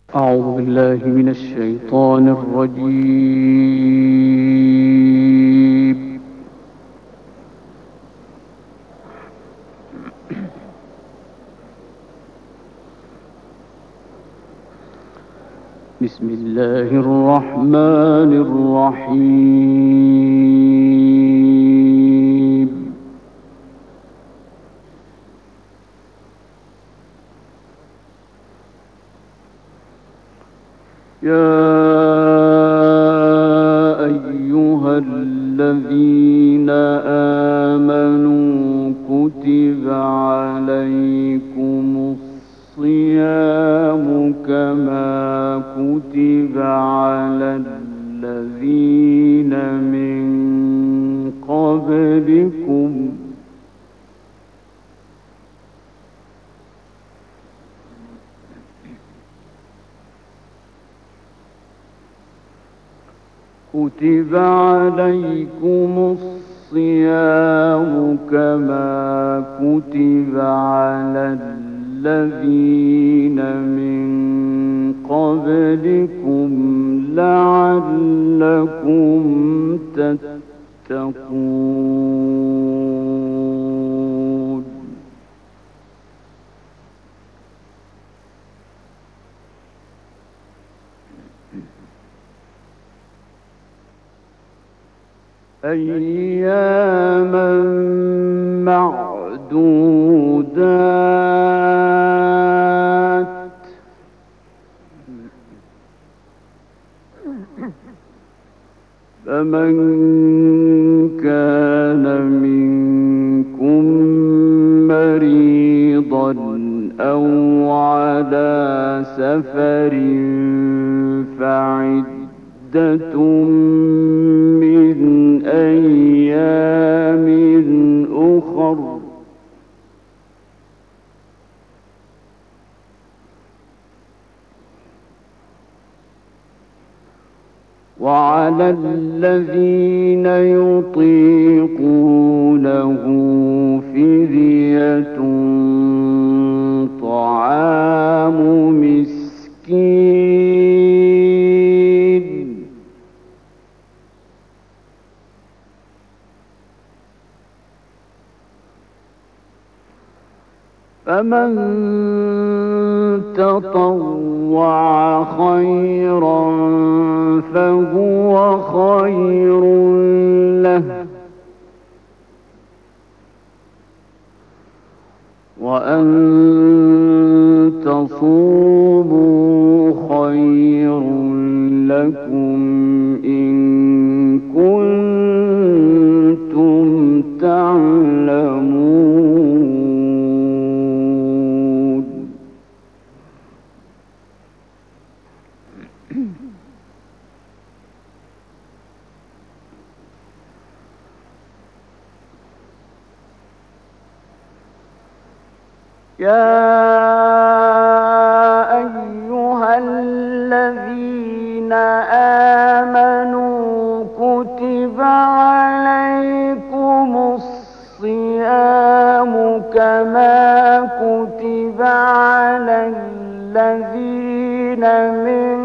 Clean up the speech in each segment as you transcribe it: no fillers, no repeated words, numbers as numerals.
أعوذ بالله من الشيطان الرجيم. بسم الله الرحمن الرحيم. يا أيها الذين آمنوا كتب عليكم الصيام كما كتب على الذين من قبلكم كتب عليكم الصيام كما كتب على الذين من قبلكم لعلكم تتقون. أياما معدودات فمن كان منكم مريضا أو على سفر فعدة من أيام أخر وعلى الذين يطيقونه فدية طعام مسكين فمن تطوع خيرا فهو خير له وأن تصوموا خير لكم إن كنتم تعلمون. يا أيها الذين آمنوا كتب عليكم الصيام كما كتب على الذين من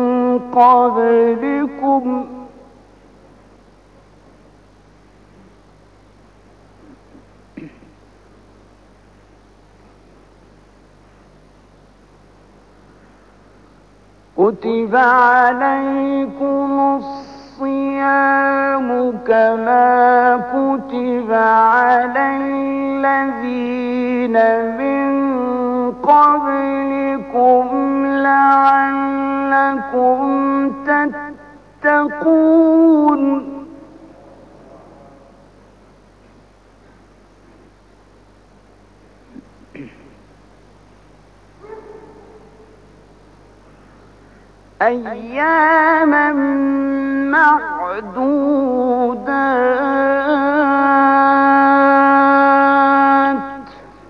قبلكم كتب عليكم الصيام كما كتب على الذين من قبلكم لعلكم تتقون. أياما معدودات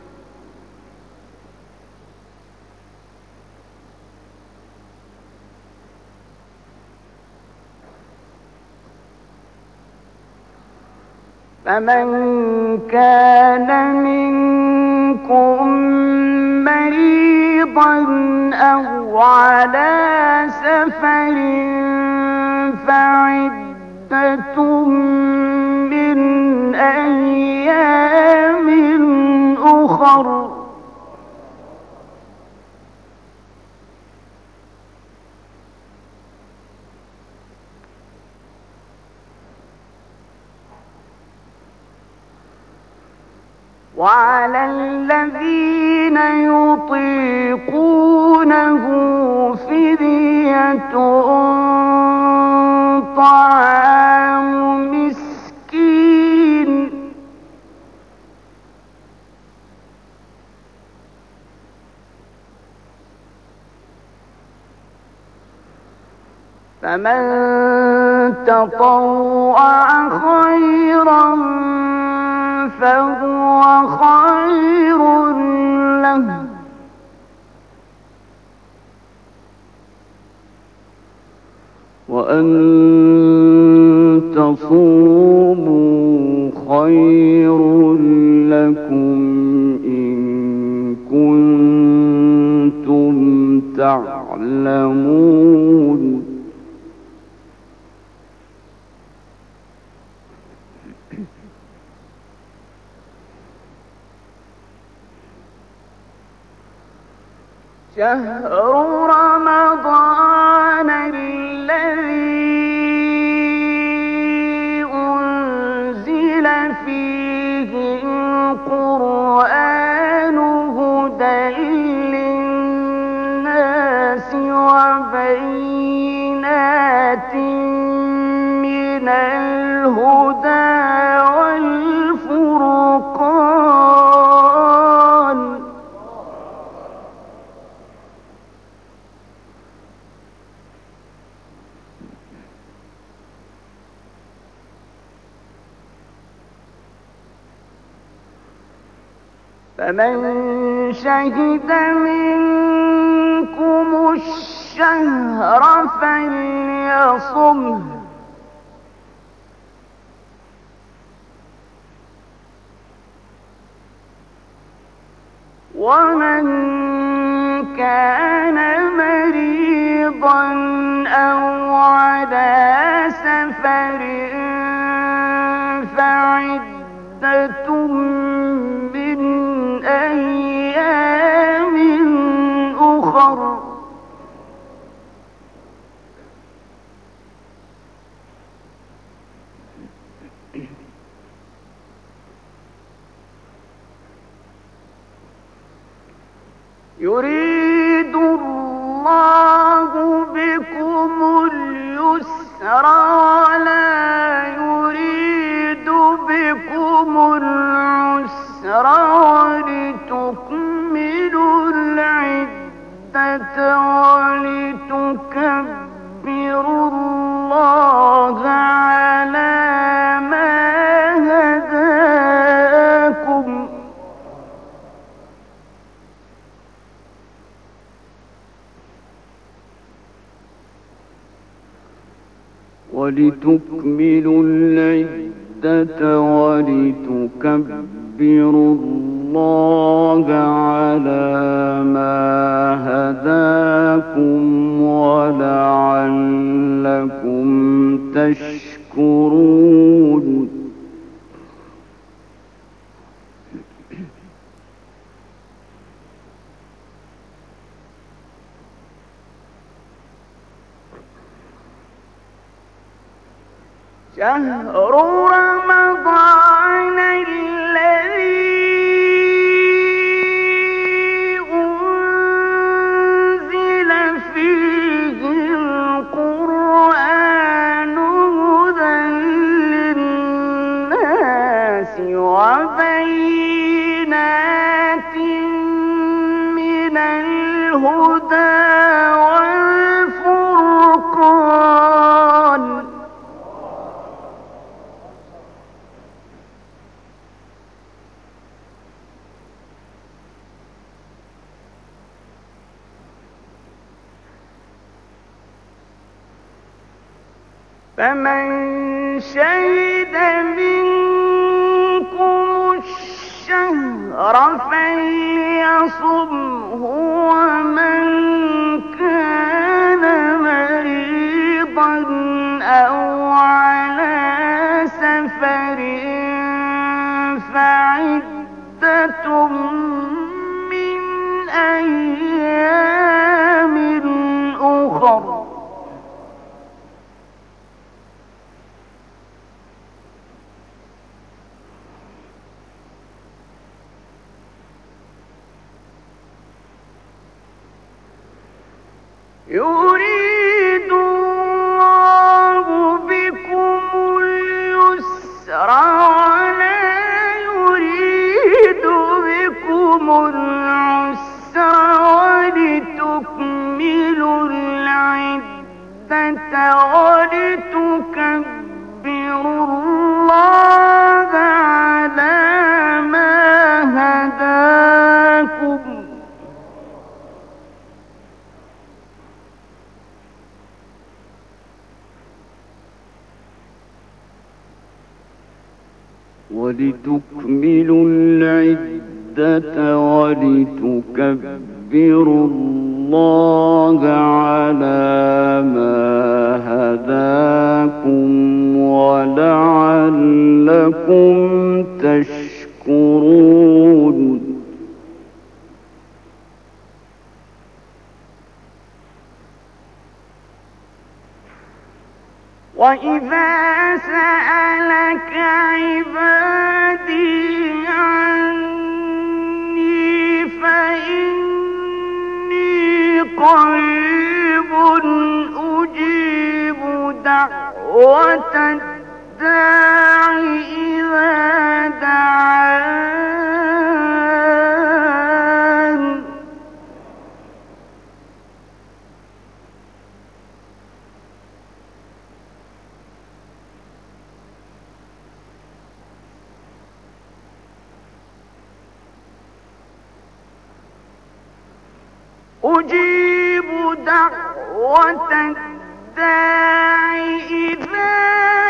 فمن كان منكم مريضا مريضا أو على سفر فعدة من أيام أخر. وعلى الذين يطيقونه فدية طعام مسكين فمن تطوع خيرا فهو خير له وأن تصوموا خير لكم إن كنتم تعلمون. شهر رمضان الذي أنزل فيه القرآن هدى للناس وبينات من الهدى والفرقان فمن شهد منكم الشهر فليصمه ومن كان مريضا أو على سفر فعدة من أيام أخر. يريد الله بكم اليسر ولا يريد بكم العسر ولتكملوا العدة ولتكبروا الله على ما هداكم ولتكملوا العدة ولتكبروا الله على ما هداكم ولعلكم تشكرون. شهر رمضان الذي أنزل فيه القرآن هدى للناس وبينات من الهدى والفرقان فمن شهد منكم الشهر فليصمه ومن يريد الله بكم اليسر ولا يريد بكم العسر ولتكملوا العدة ولتكبروا الله على ما هداكم ولتكملوا العدة ولتكبروا الله على ما هداكم ولعلكم تشكرون وإذا سألك عبادي عني فإني قريب أجيب دعوة الداع إذا دعان أجيب دعوة الداع إذا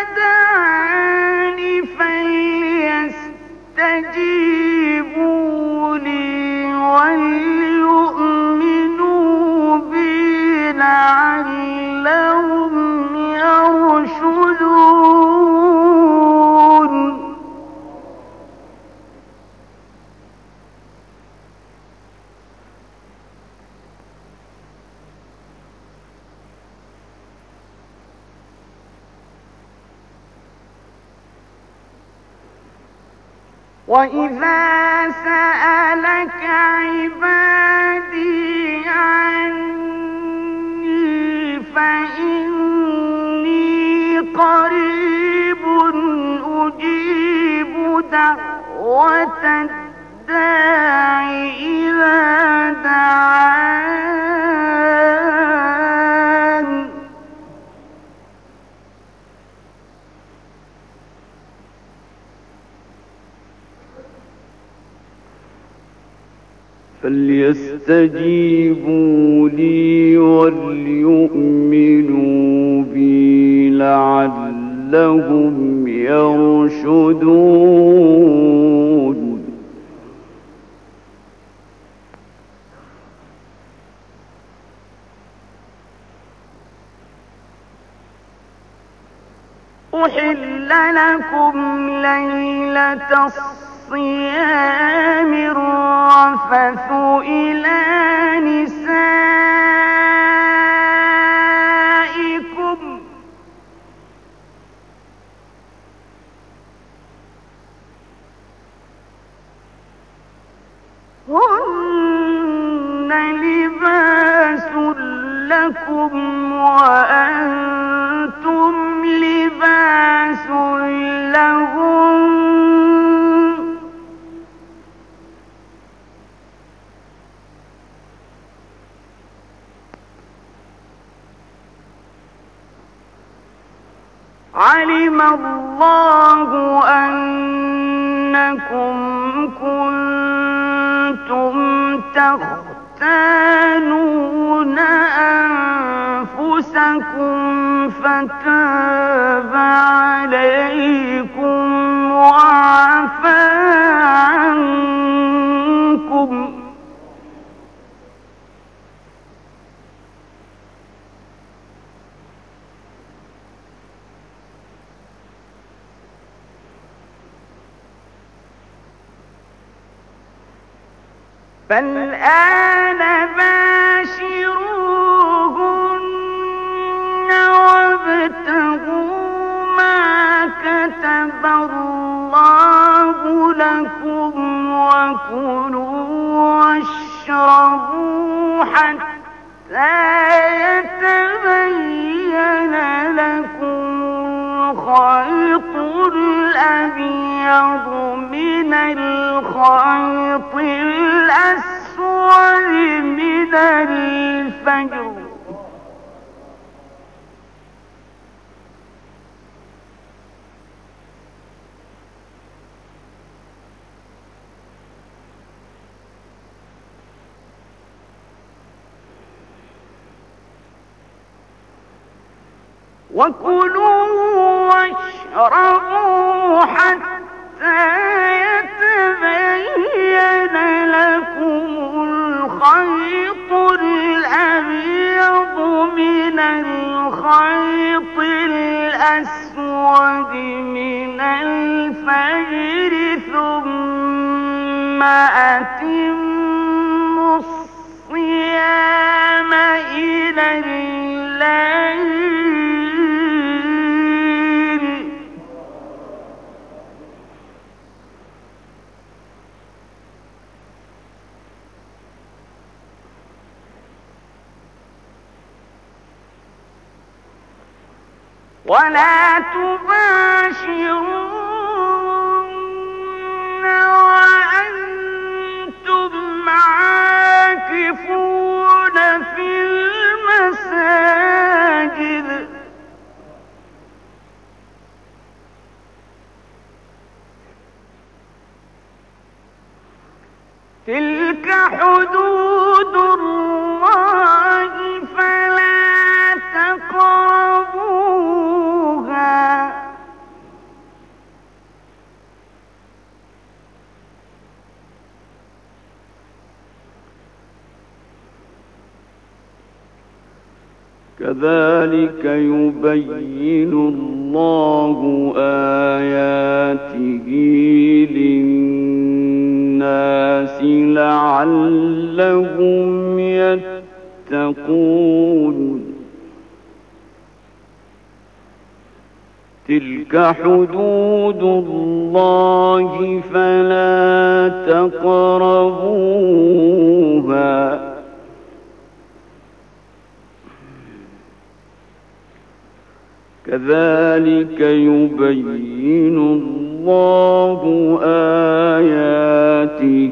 دعاني فليستجيبوا لي وليؤمنوا بي لعلهم يرشدون وإذا سألك عبادي عني فإني قريب أجيب دعوة الداع إذا دعان فليستجيبوا لي وليؤمنوا بي لعلهم يرشدون أحل لكم ليلة الصيام الرفث إلى نسائكم هن لباس لكم وأنتم لباس لهم علم الله أنكم كنتم تختانون أنفسكم فتاب عليكم وعفى عنكم فالآن باشروهن وابتغوا ما كتب الله لكم وكلوا واشربوا حتى يتبين لكم الخيط الأبيض من الخيط الأسود من الفجر وكلوا واشربوا حتى يتبين لكم الخيط الأبيض من الخيط الأسود من الفجر ثم أتموا الصيام إلى الليل ولا تباشرون وأنتم عاكفون في المساجد تلك حدود الله فلا تقربوها كذلك يبين الله آياته للناس لعلهم يتقون تلك حدود الله فلا تقربوها كذلك يبين الله آياته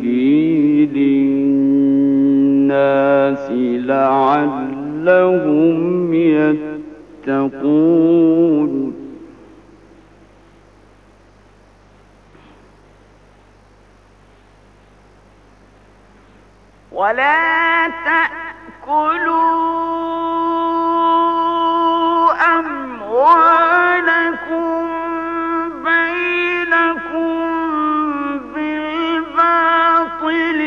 للناس لعلهم يتقون ولا تأكلوا أموالكم بينكم بالباطل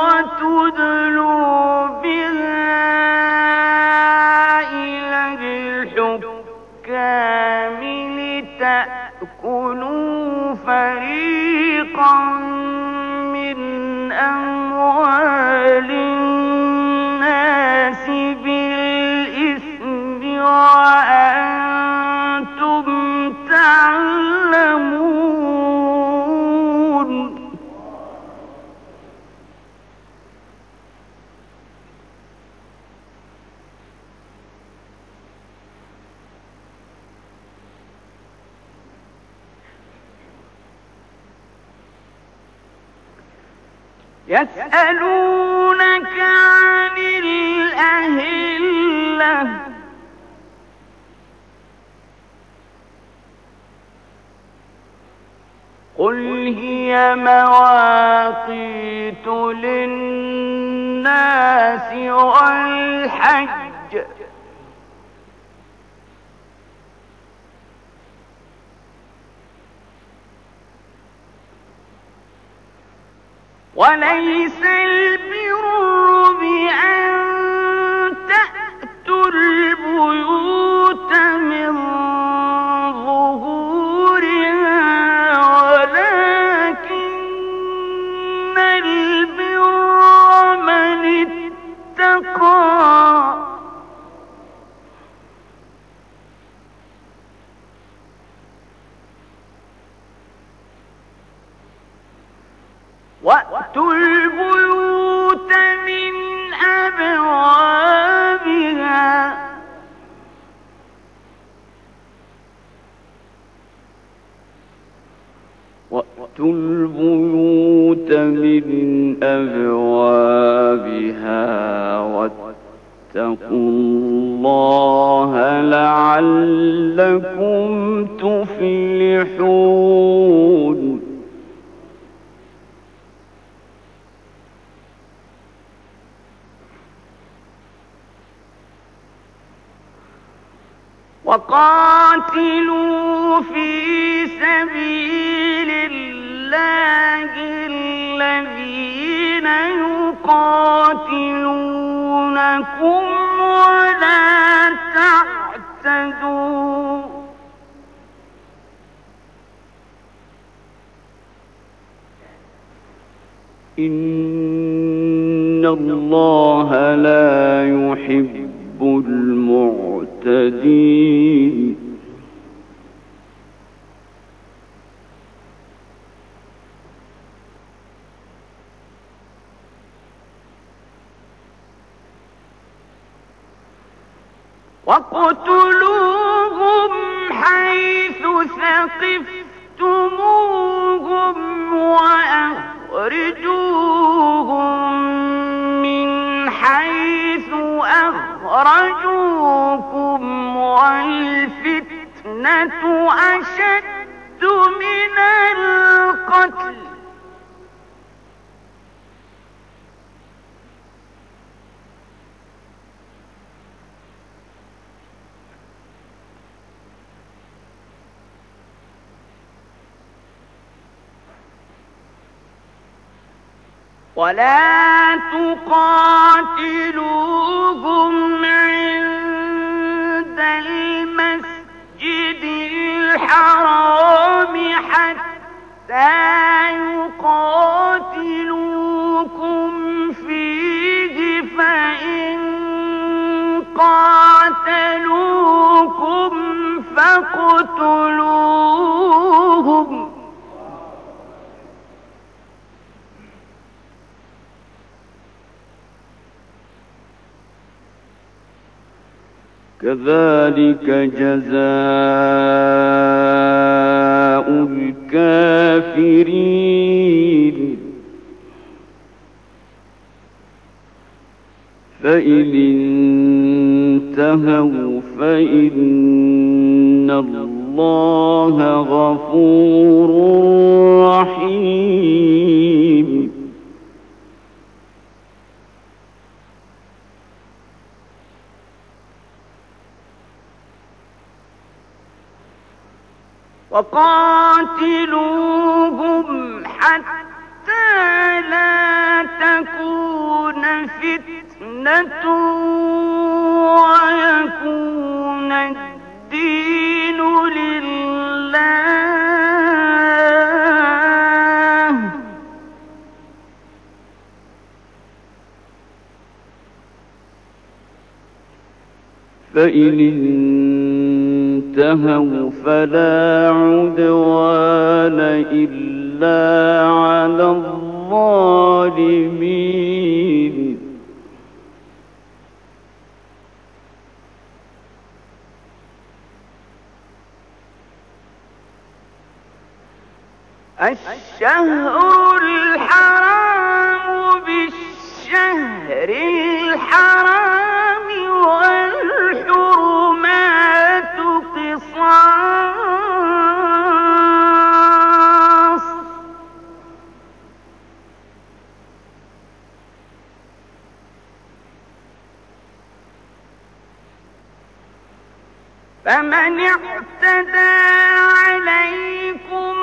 وتدلوا بها إلى الحكام لتأكلوا فريقا من أموال الناس بالإثم وأنتم تعلمون يسألونك عن الأهلة قل هي مواقيت للناس والحج وليس البر بأن تأتوا البيوت من ظهورها ولكن البر من اتقى وأتوا البيوت من البيوت من أبوابها واتقوا الله لعلكم تفلحون. وقاتلوا في سبيل الله الذين يقاتلونكم ولا تعتدوا إن الله لا يحب المعتدين. واقتلوهم حيث ثقفتموهم وأخرجوهم من حيث أخرجوكم والفتنة أشد من القتل ولا تقاتلوهم عند المسجد الحرام حتى يقاتلوكم فيه فإن قاتلوكم فاقتلوهم كذلك جزاء الكافرين. فإن انتهوا فإن الله غفور رحيم. وقاتلوهم حتى لا تكون فتنة ويكون الدين لله فإن انتهوا فلا عدوان إلا على الظالمين. الشهر الحرام بالشهر الحرام والحرمات قصاص فمن اعتدى عليكم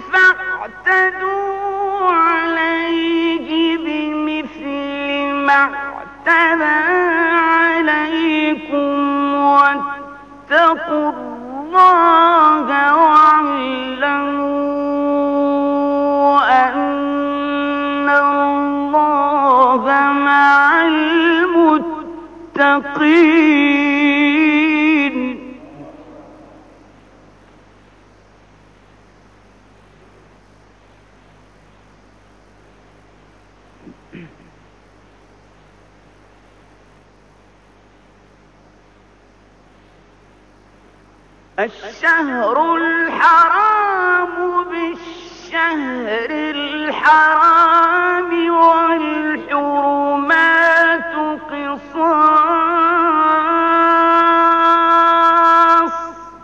فاعتدوا عليه بمثل ما اعتدى عليكم واتقوا الله واعلموا أن الله مع المتقين. الشهر الحرام بالشهر الشهر الحرام والحرمات قصاص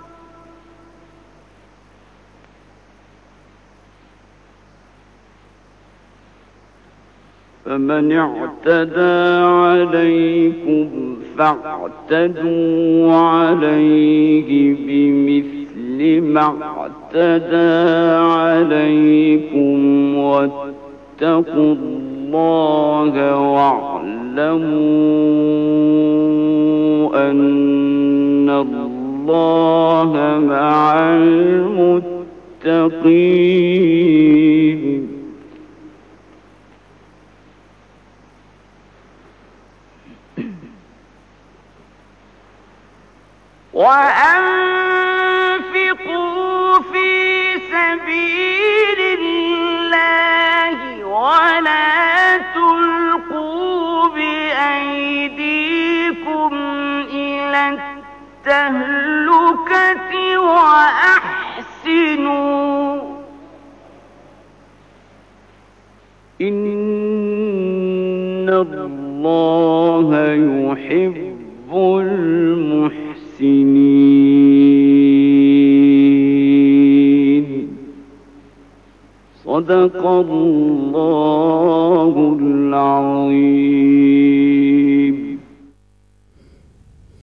فمن اعتدى عليكم فاعتدوا عليه بمثل ما اعتدى عليكم واتقوا الله واعلموا أن الله مع المتقين. وأنفقوا في سبيل الله ولا تلقوا بأيديكم إلى التهلكة وأحسنوا إن الله يحب المحسنين. صدق الله العظيم.